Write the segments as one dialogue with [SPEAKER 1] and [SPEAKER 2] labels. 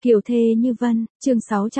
[SPEAKER 1] Kiều thê như vân, chương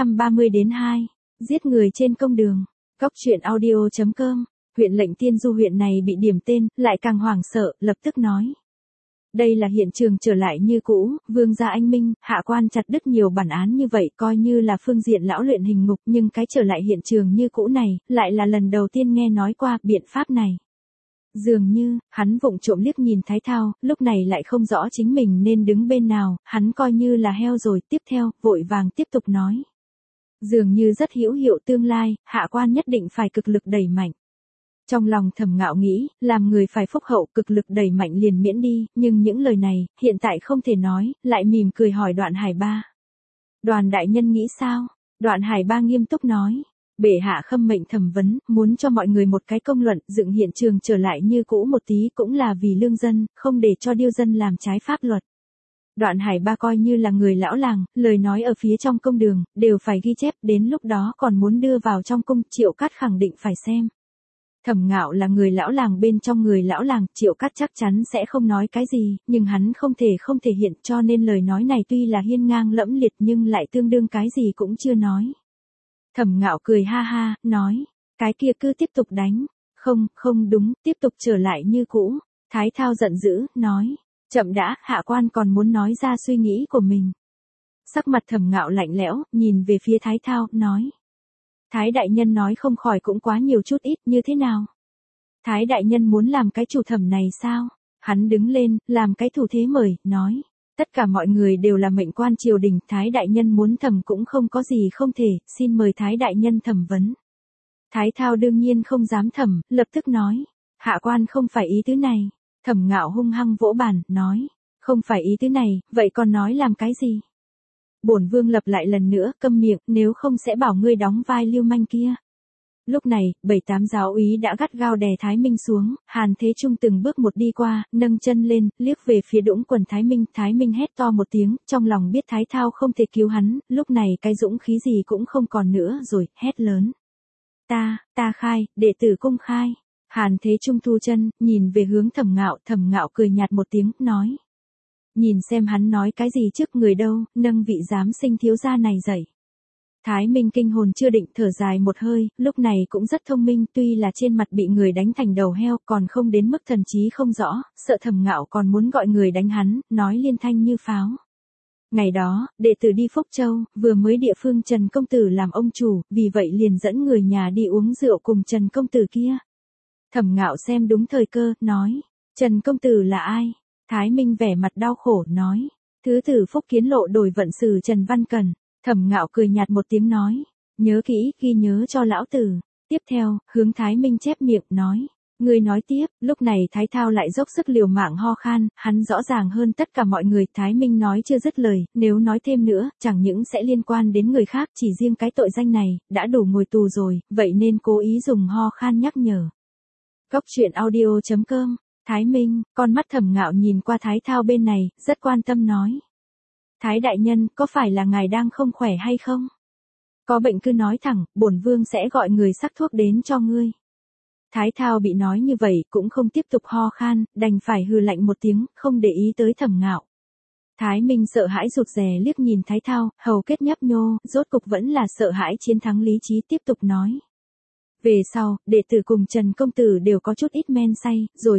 [SPEAKER 1] 630-2, giết người trên công đường. Cóc truyện audio.com, huyện lệnh Tiên Du huyện này bị điểm tên, lại càng hoảng sợ, lập tức nói. Đây là hiện trường trở lại như cũ, vương gia anh minh, hạ quan chặt đứt nhiều bản án như vậy coi như là phương diện lão luyện hình ngục, nhưng cái trở lại hiện trường như cũ này, lại là lần đầu tiên nghe nói qua biện pháp này. Dường như, hắn vụng trộm liếc nhìn Thái Thao, lúc này lại không rõ chính mình nên đứng bên nào, hắn coi như là heo rồi, tiếp theo, vội vàng tiếp tục nói. Dường như rất hữu hiệu tương lai, hạ quan nhất định phải cực lực đẩy mạnh. Trong lòng Thẩm Ngạo nghĩ, làm người phải phúc hậu, cực lực đẩy mạnh liền miễn đi, nhưng những lời này, hiện tại không thể nói, lại mỉm cười hỏi Đoạn Hải Ba. Đoàn đại nhân nghĩ sao? Đoạn Hải Ba nghiêm túc nói. Bệ hạ khâm mệnh thẩm vấn, muốn cho mọi người một cái công luận, dựng hiện trường trở lại như cũ một tí cũng là vì lương dân, không để cho điêu dân làm trái pháp luật. Đoạn Hải Ba coi như là người lão làng, lời nói ở phía trong công đường, đều phải ghi chép, đến lúc đó còn muốn đưa vào trong cung, Triệu Cát khẳng định phải xem. Thẩm Ngạo là người lão làng bên trong người lão làng, Triệu Cát chắc chắn sẽ không nói cái gì, nhưng hắn không thể hiện, cho nên lời nói này tuy là hiên ngang lẫm liệt nhưng lại tương đương cái gì cũng chưa nói. Thẩm Ngạo cười ha ha, nói, cái kia cứ tiếp tục đánh, không đúng, tiếp tục trở lại như cũ. Thái Thao giận dữ, nói, chậm đã, hạ quan còn muốn nói ra suy nghĩ của mình. Sắc mặt Thẩm Ngạo lạnh lẽo, nhìn về phía Thái Thao, nói. Thái đại nhân nói không khỏi cũng quá nhiều chút ít, như thế nào? Thái đại nhân muốn làm cái chủ thẩm này sao? Hắn đứng lên, làm cái thủ thế mời, nói. Tất cả mọi người đều là mệnh quan triều đình, Thái đại nhân muốn thẩm cũng không có gì không thể, xin mời Thái đại nhân thẩm vấn. Thái Thao đương nhiên không dám thẩm, lập tức nói. Hạ quan không phải ý tứ này. Thẩm Ngạo hung hăng vỗ bàn, nói. Không phải ý tứ này, vậy còn nói làm cái gì? Bổn vương lặp lại lần nữa, câm miệng, nếu không sẽ bảo ngươi đóng vai lưu manh kia. Lúc này, 7-8 giáo úy đã gắt gao đè Thái Minh xuống, Hàn Thế Trung từng bước một đi qua, nâng chân lên, liếc về phía đũng quần Thái Minh hét to một tiếng, trong lòng biết Thái Thao không thể cứu hắn, lúc này cái dũng khí gì cũng không còn nữa rồi, hét lớn. Ta khai, đệ tử cung khai. Hàn Thế Trung thu chân, nhìn về hướng Thẩm Ngạo cười nhạt một tiếng, nói. Nhìn xem hắn nói cái gì trước người đâu, nâng vị giám sinh thiếu gia này dậy. Thái Minh kinh hồn chưa định, thở dài một hơi, lúc này cũng rất thông minh, tuy là trên mặt bị người đánh thành đầu heo, còn không đến mức thần trí không rõ, sợ Thẩm Ngạo còn muốn gọi người đánh hắn, nói liên thanh như pháo. Ngày đó, đệ tử đi Phúc Châu, vừa mới địa phương Trần công tử làm ông chủ, vì vậy liền dẫn người nhà đi uống rượu cùng Trần công tử kia. Thẩm Ngạo xem đúng thời cơ, nói, Trần công tử là ai? Thái Minh vẻ mặt đau khổ, nói, thứ tử Phúc Kiến Lộ đổi vận sử Trần Văn Cần. Thẩm Ngạo cười nhạt một tiếng nói, nhớ kỹ, ghi nhớ cho lão tử. Tiếp theo, hướng Thái Minh chép miệng, nói, người nói tiếp. Lúc này Thái Thao lại dốc sức liều mạng ho khan, hắn rõ ràng hơn tất cả mọi người. Thái Minh nói chưa dứt lời, nếu nói thêm nữa, chẳng những sẽ liên quan đến người khác, chỉ riêng cái tội danh này, đã đủ ngồi tù rồi, vậy nên cố ý dùng ho khan nhắc nhở. Cóc truyện audio.com. Thái Minh, con mắt Thẩm Ngạo nhìn qua Thái Thao bên này, rất quan tâm nói. Thái đại nhân, có phải là ngài đang không khỏe hay không? Có bệnh cứ nói thẳng, bổn vương sẽ gọi người sắc thuốc đến cho ngươi. Thái Thao bị nói như vậy, cũng không tiếp tục ho khan, đành phải hừ lạnh một tiếng, không để ý tới Thẩm Ngạo. Thái Minh sợ hãi rụt rè liếc nhìn Thái Thao, hầu kết nhấp nhô, rốt cục vẫn là sợ hãi chiến thắng lý trí, tiếp tục nói. Về sau, đệ tử cùng Trần công tử đều có chút ít men say, rồi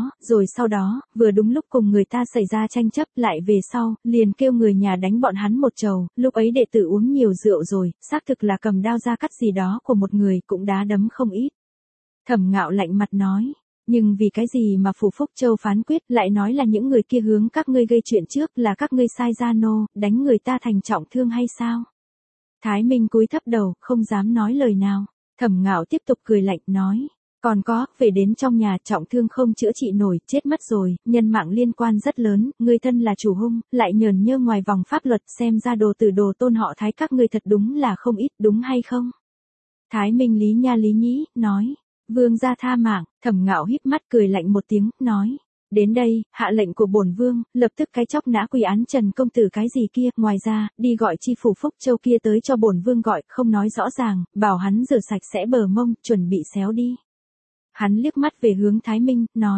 [SPEAKER 1] sau đó, vừa đúng lúc cùng người ta xảy ra tranh chấp, lại về sau, liền kêu người nhà đánh bọn hắn một trầu, lúc ấy đệ tử uống nhiều rượu rồi, xác thực là cầm đao ra cắt gì đó của một người, cũng đá đấm không ít. Thẩm Ngạo lạnh mặt nói, nhưng vì cái gì mà phủ Phúc Châu phán quyết, lại nói là những người kia hướng các ngươi gây chuyện trước, là các ngươi sai gia nô, đánh người ta thành trọng thương hay sao? Thái Minh cúi thấp đầu, không dám nói lời nào. Thẩm Ngạo tiếp tục cười lạnh, nói, còn có, về đến trong nhà, trọng thương không chữa trị nổi, chết mất rồi, nhân mạng liên quan rất lớn, ngươi thân là chủ hung, lại nhờn nhơ ngoài vòng pháp luật, xem ra đồ tử đồ tôn họ Thái các ngươi thật đúng là không ít, đúng hay không? Thái Minh lý nha lý nhĩ, nói, vương gia tha mạng. Thẩm Ngạo híp mắt cười lạnh một tiếng, nói, đến đây, hạ lệnh của bổn vương, lập tức cái chóc nã quy án Trần công tử cái gì kia, ngoài ra, đi gọi chi phủ Phúc Châu kia tới cho bổn vương gọi, không nói rõ ràng, bảo hắn rửa sạch sẽ bờ mông, chuẩn bị xéo đi. Hắn liếc mắt về hướng Thái Minh, nói,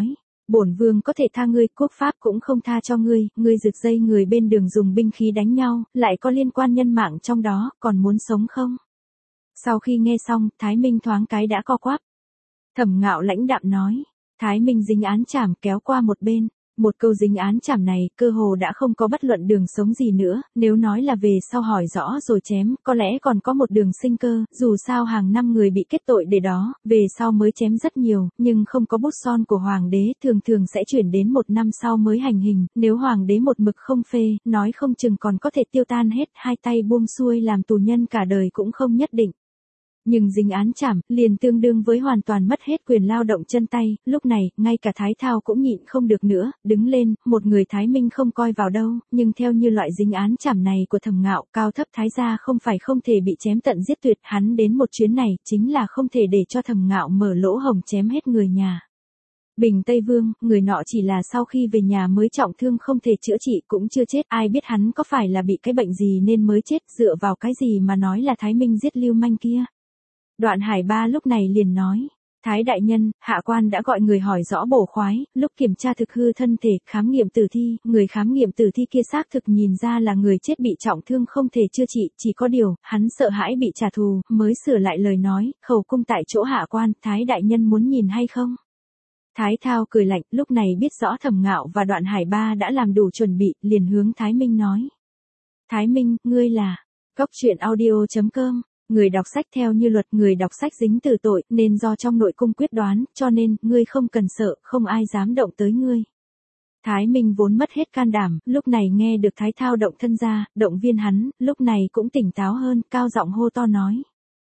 [SPEAKER 1] Bổn vương có thể tha ngươi, quốc pháp cũng không tha cho ngươi, ngươi giật dây người bên đường dùng binh khí đánh nhau, lại có liên quan nhân mạng trong đó, còn muốn sống không? Sau khi nghe xong, Thái Minh thoáng cái đã co quắp. Thẩm Ngạo lãnh đạm nói, Thái Minh dính án trảm kéo qua một bên. Một câu dính án trảm này, cơ hồ đã không có bất luận đường sống gì nữa, nếu nói là về sau hỏi rõ rồi chém, có lẽ còn có một đường sinh cơ, dù sao hàng năm người bị kết tội để đó, về sau mới chém rất nhiều, nhưng không có bút son của hoàng đế, thường thường sẽ chuyển đến một năm sau mới hành hình, nếu hoàng đế một mực không phê, nói không chừng còn có thể tiêu tan hết, hai tay buông xuôi làm tù nhân cả đời cũng không nhất định. Nhưng dính án trảm, liền tương đương với hoàn toàn mất hết quyền lao động chân tay, lúc này, ngay cả Thái Thao cũng nhịn không được nữa, đứng lên, một người Thái Minh không coi vào đâu, nhưng theo như loại dính án trảm này của Thẩm Ngạo, cao thấp Thái gia không phải không thể bị chém tận giết tuyệt, hắn đến một chuyến này, chính là không thể để cho Thẩm Ngạo mở lỗ hổng chém hết người nhà. Bình Tây Vương, người nọ chỉ là sau khi về nhà mới trọng thương không thể chữa trị cũng chưa chết, ai biết hắn có phải là bị cái bệnh gì nên mới chết, dựa vào cái gì mà nói là Thái Minh giết Lưu Manh kia. Đoạn Hải Ba lúc này liền nói, Thái đại nhân, hạ quan đã gọi người hỏi rõ bổ khoái, lúc kiểm tra thực hư thân thể, khám nghiệm tử thi, người khám nghiệm tử thi kia xác thực nhìn ra là người chết bị trọng thương không thể chữa trị, chỉ có điều, hắn sợ hãi bị trả thù, mới sửa lại lời nói, khẩu cung tại chỗ hạ quan, Thái đại nhân muốn nhìn hay không? Thái Thao cười lạnh, lúc này biết rõ Thẩm Ngạo và Đoạn Hải Ba đã làm đủ chuẩn bị, liền hướng Thái Minh nói. Thái Minh, ngươi là, Cốc Truyện Audio.com. Người đọc sách theo như luật người đọc sách dính từ tội nên do trong nội cung quyết đoán, cho nên, ngươi không cần sợ, không ai dám động tới ngươi. Thái Minh vốn mất hết can đảm, lúc này nghe được Thái Thao động thân ra, động viên hắn, lúc này cũng tỉnh táo hơn, cao giọng hô to nói.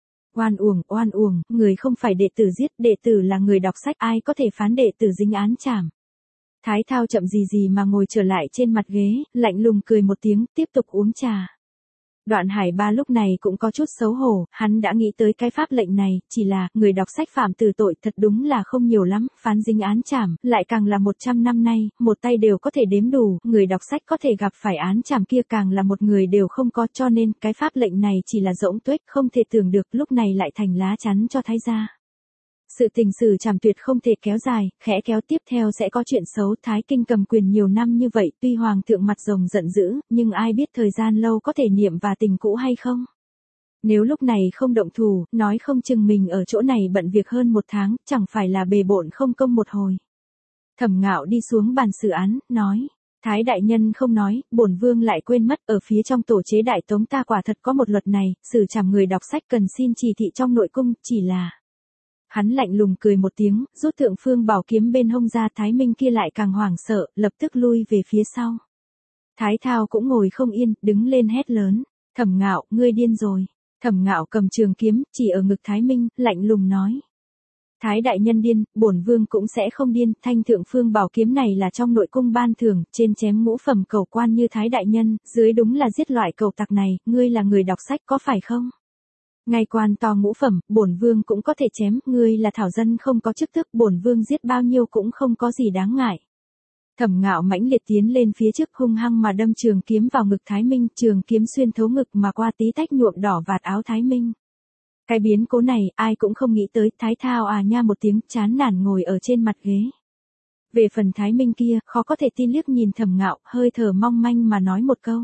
[SPEAKER 1] Oan uổng, người không phải đệ tử giết, đệ tử là người đọc sách, ai có thể phán đệ tử dính án trảm. Thái Thao chậm gì mà ngồi trở lại trên mặt ghế, lạnh lùng cười một tiếng, tiếp tục uống trà. Đoạn Hải Ba lúc này cũng có chút xấu hổ, hắn đã nghĩ tới cái pháp lệnh này, chỉ là, người đọc sách phạm tử tội thật đúng là không nhiều lắm, phán dính án trảm, lại càng là 100 năm nay, một tay đều có thể đếm đủ, người đọc sách có thể gặp phải án trảm kia càng là một người đều không có, cho nên, cái pháp lệnh này chỉ là rỗng tuếch, không thể tưởng được, lúc này lại thành lá chắn cho Thái gia. Sự tình xử trảm tuyệt không thể kéo dài, khẽ kéo tiếp theo sẽ có chuyện xấu. Thái Kinh cầm quyền nhiều năm như vậy, tuy hoàng thượng mặt rồng giận dữ, nhưng ai biết thời gian lâu có thể niệm và tình cũ hay không? Nếu lúc này không động thủ, nói không chừng mình ở chỗ này bận việc hơn một tháng, chẳng phải là bề bộn không công một hồi. Thẩm Ngạo đi xuống bàn xử án, nói. Thái đại nhân không nói, bổn vương lại quên mất, ở phía trong tổ chế Đại Tống ta quả thật có một luật này, xử trảm người đọc sách cần xin chỉ thị trong nội cung, chỉ là... Hắn lạnh lùng cười một tiếng, rút Thượng Phương Bảo kiếm bên hông ra, Thái Minh kia lại càng hoảng sợ, lập tức lui về phía sau. Thái Thao cũng ngồi không yên, đứng lên hét lớn, Thẩm Ngạo, ngươi điên rồi. Thẩm Ngạo cầm trường kiếm, chỉ ở ngực Thái Minh, lạnh lùng nói. Thái đại nhân điên, bổn vương cũng sẽ không điên, thanh Thượng Phương Bảo kiếm này là trong nội cung ban thưởng, trên chém ngũ phẩm cầu quan như Thái đại nhân, dưới đúng là giết loại cầu tặc này, ngươi là người đọc sách có phải không? Ngày quan to ngũ phẩm, bổn vương cũng có thể chém, ngươi là thảo dân không có chức tước, bổn vương giết bao nhiêu cũng không có gì đáng ngại. Thẩm Ngạo mãnh liệt tiến lên phía trước, hung hăng mà đâm trường kiếm vào ngực Thái Minh, trường kiếm xuyên thấu ngực mà qua tí tách nhuộm đỏ vạt áo Thái Minh. Cái biến cố này, ai cũng không nghĩ tới, Thái Thao à nha một tiếng, chán nản ngồi ở trên mặt ghế. Về phần Thái Minh kia, khó có thể tin liếc nhìn Thẩm Ngạo, hơi thở mong manh mà nói một câu.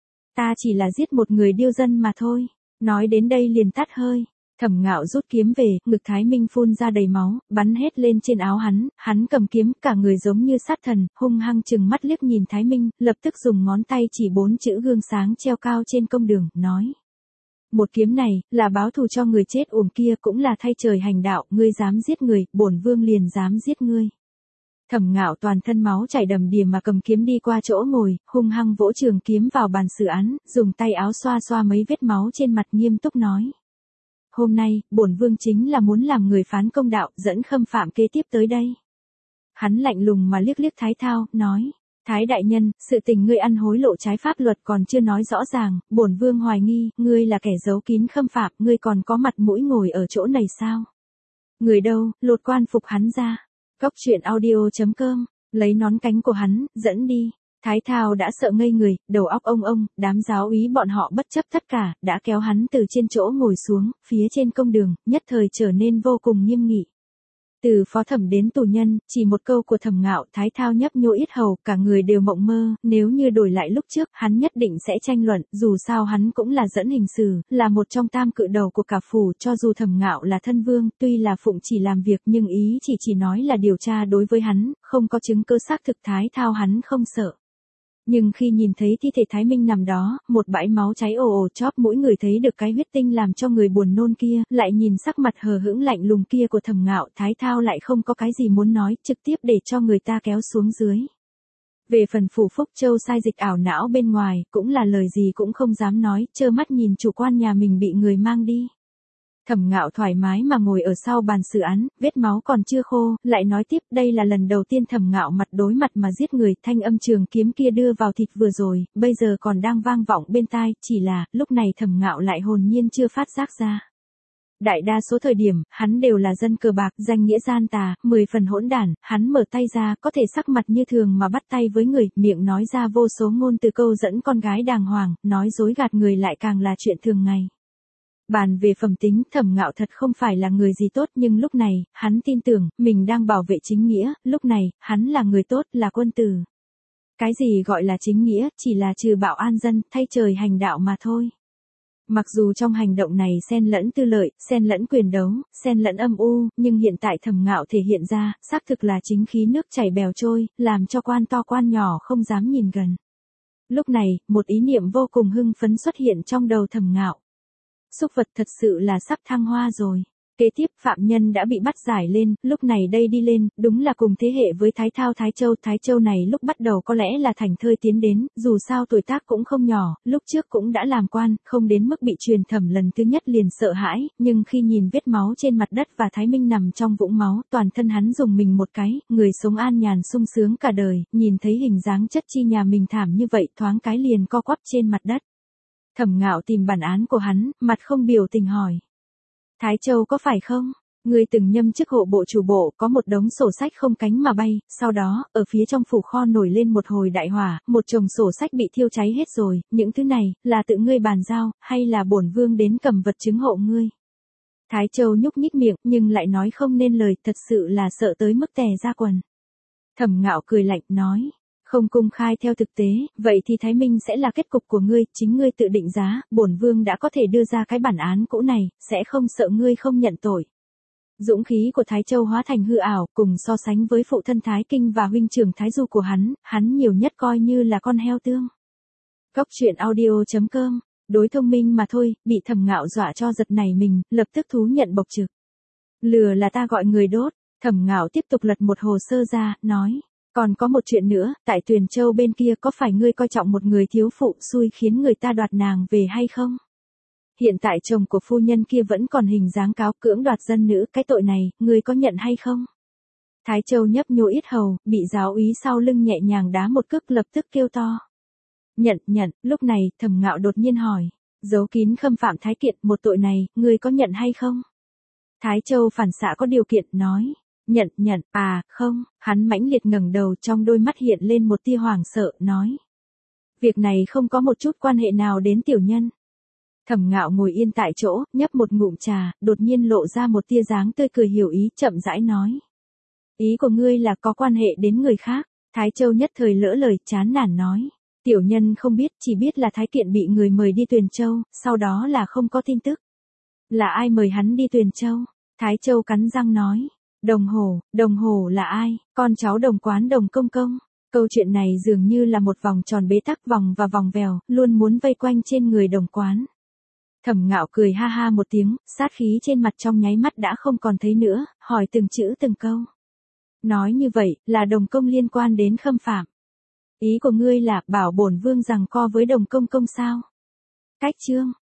[SPEAKER 1] Ta chỉ là giết một người điêu dân mà thôi. Nói đến đây liền tắt hơi. Thẩm Ngạo rút kiếm về, ngực Thái Minh phun ra đầy máu, bắn hết lên trên áo hắn cầm kiếm, cả người giống như sát thần, hung hăng chừng mắt liếc nhìn Thái Minh, lập tức dùng ngón tay chỉ 4 chữ gương sáng treo cao trên công đường, nói. Một kiếm này, là báo thù cho người chết uổng kia, cũng là thay trời hành đạo, ngươi dám giết người, bổn vương liền dám giết ngươi. Thẩm Ngạo toàn thân máu chảy đầm đìa mà cầm kiếm đi qua chỗ ngồi, hung hăng vỗ trường kiếm vào bàn xử án, dùng tay áo xoa xoa mấy vết máu trên mặt, nghiêm túc nói. Hôm nay, bổn vương chính là muốn làm người phán công đạo, dẫn khâm phạm kế tiếp tới đây. Hắn lạnh lùng mà liếc liếc Thái Thao, nói. Thái đại nhân, sự tình ngươi ăn hối lộ trái pháp luật còn chưa nói rõ ràng, bổn vương hoài nghi, ngươi là kẻ giấu kín khâm phạm, ngươi còn có mặt mũi ngồi ở chỗ này sao? Người đâu, lột quan phục hắn ra. Cốc Truyện Audio.com, lấy nón cánh của hắn, dẫn đi. Thái Thao đã sợ ngây người, đầu óc ông, đám giáo úy bọn họ bất chấp tất cả, đã kéo hắn từ trên chỗ ngồi xuống, phía trên công đường, nhất thời trở nên vô cùng nghiêm nghị. Từ phó thẩm đến tù nhân, chỉ một câu của Thẩm Ngạo, Thái Thao nhấp nhô yết hầu, cả người đều mộng mơ, nếu như đổi lại lúc trước, hắn nhất định sẽ tranh luận, dù sao hắn cũng là dẫn hình sử, là một trong tam cự đầu của cả phủ, cho dù Thẩm Ngạo là thân vương, tuy là phụng chỉ làm việc nhưng ý chỉ nói là điều tra đối với hắn, không có chứng cứ xác thực. Thái Thao hắn không sợ. Nhưng khi nhìn thấy thi thể Thái Minh nằm đó, một bãi máu cháy ồ ồ chóp mũi, người thấy được cái huyết tinh làm cho người buồn nôn kia, lại nhìn sắc mặt hờ hững lạnh lùng kia của Thẩm Ngạo, Thái Thao lại không có cái gì muốn nói, trực tiếp để cho người ta kéo xuống dưới. Về phần phủ Phúc Châu sai dịch ảo não bên ngoài, cũng là lời gì cũng không dám nói, trơ mắt nhìn chủ quan nhà mình bị người mang đi. Thẩm Ngạo thoải mái mà ngồi ở sau bàn xử án, vết máu còn chưa khô, lại nói tiếp, đây là lần đầu tiên Thẩm Ngạo mặt đối mặt mà giết người, thanh âm trường kiếm kia đưa vào thịt vừa rồi, bây giờ còn đang vang vọng bên tai, chỉ là, lúc này Thẩm Ngạo lại hồn nhiên chưa phát giác ra. Đại đa số thời điểm, hắn đều là dân cờ bạc, danh nghĩa gian tà, 10 phần hỗn đản, hắn mở tay ra, có thể sắc mặt như thường mà bắt tay với người, miệng nói ra vô số ngôn từ câu dẫn con gái đàng hoàng, nói dối gạt người lại càng là chuyện thường ngày. Bàn về phẩm tính, Thẩm Ngạo thật không phải là người gì tốt, nhưng lúc này, hắn tin tưởng, mình đang bảo vệ chính nghĩa, lúc này, hắn là người tốt, là quân tử. Cái gì gọi là chính nghĩa, chỉ là trừ bạo an dân, thay trời hành đạo mà thôi. Mặc dù trong hành động này xen lẫn tư lợi, xen lẫn quyền đấu, xen lẫn âm u, nhưng hiện tại Thẩm Ngạo thể hiện ra, xác thực là chính khí nước chảy bèo trôi, làm cho quan to quan nhỏ không dám nhìn gần. Lúc này, một ý niệm vô cùng hưng phấn xuất hiện trong đầu Thẩm Ngạo. Súc vật thật sự là sắp thăng hoa rồi. Kế tiếp, phạm nhân đã bị bắt giải lên, lúc này đây đi lên, đúng là cùng thế hệ với Thái Thao Thái Châu. Thái Châu này lúc bắt đầu có lẽ là thành thơi tiến đến, dù sao tuổi tác cũng không nhỏ, lúc trước cũng đã làm quan, không đến mức bị truyền thẩm lần thứ nhất liền sợ hãi, nhưng khi nhìn vết máu trên mặt đất và Thái Minh nằm trong vũng máu, toàn thân hắn dùng mình một cái, người sống an nhàn sung sướng cả đời, nhìn thấy hình dáng chất chi nhà mình thảm như vậy, thoáng cái liền co quắp trên mặt đất. Thẩm Ngạo tìm bản án của hắn, mặt không biểu tình hỏi. Thái Châu có phải không? Ngươi từng nhâm chức hộ bộ chủ bộ, có một đống sổ sách không cánh mà bay, sau đó, ở phía trong phủ kho nổi lên một hồi đại hỏa, một chồng sổ sách bị thiêu cháy hết rồi, những thứ này, là tự ngươi bàn giao, hay là bổn vương đến cầm vật chứng hộ ngươi? Thái Châu nhúc nhích miệng, nhưng lại nói không nên lời, thật sự là sợ tới mức tè ra quần. Thẩm Ngạo cười lạnh, nói. Không công khai theo thực tế, vậy thì Thái Minh sẽ là kết cục của ngươi, chính ngươi tự định giá, bổn vương đã có thể đưa ra cái bản án cũ này, sẽ không sợ ngươi không nhận tội. Dũng khí của Thái Châu hóa thành hư ảo, cùng so sánh với phụ thân Thái Kinh và huynh trưởng Thái Du của hắn nhiều nhất coi như là con heo tương. Góc truyện audio.com, đối thông minh mà thôi, bị Thẩm Ngạo dọa cho giật nảy mình, lập tức thú nhận bộc trực. Lừa là ta gọi người đốt, Thẩm Ngạo tiếp tục lật một hồ sơ ra, nói. Còn có một chuyện nữa, tại Tuyền Châu bên kia có phải ngươi coi trọng một người thiếu phụ xui khiến người ta đoạt nàng về hay không? Hiện tại chồng của phu nhân kia vẫn còn hình dáng cáo cưỡng đoạt dân nữ, cái tội này, ngươi có nhận hay không? Thái Châu nhấp nhô yết hầu, bị giáo úy sau lưng nhẹ nhàng đá một cước lập tức kêu to. Nhận, lúc này, Thẩm Ngạo đột nhiên hỏi. Giấu kín khâm phạm Thái Kiệt, một tội này, ngươi có nhận hay không? Thái Châu phản xạ có điều kiện, nói. Nhận, không, hắn mãnh liệt ngẩng đầu, trong đôi mắt hiện lên một tia hoảng sợ, nói. Việc này không có một chút quan hệ nào đến tiểu nhân. Thẩm Ngạo ngồi yên tại chỗ, nhấp một ngụm trà, đột nhiên lộ ra một tia dáng tươi cười hiểu ý, chậm rãi nói. Ý của ngươi là có quan hệ đến người khác. Thái Châu nhất thời lỡ lời, chán nản nói. Tiểu nhân không biết, chỉ biết là Thái Kiện bị người mời đi Tuyền Châu, sau đó là không có tin tức. Là ai mời hắn đi Tuyền Châu? Thái Châu cắn răng nói. Đồng hồ là ai? Con cháu Đồng Quán Đồng Công Công. Câu chuyện này dường như là một vòng tròn bế tắc vòng và vòng vèo, luôn muốn vây quanh trên người Đồng Quán. Thẩm Ngạo cười ha ha một tiếng, sát khí trên mặt trong nháy mắt đã không còn thấy nữa, hỏi từng chữ từng câu. Nói như vậy, là Đồng Công liên quan đến khâm phạm. Ý của ngươi là bảo bổn vương giằng co với Đồng Công Công sao? Cách chương.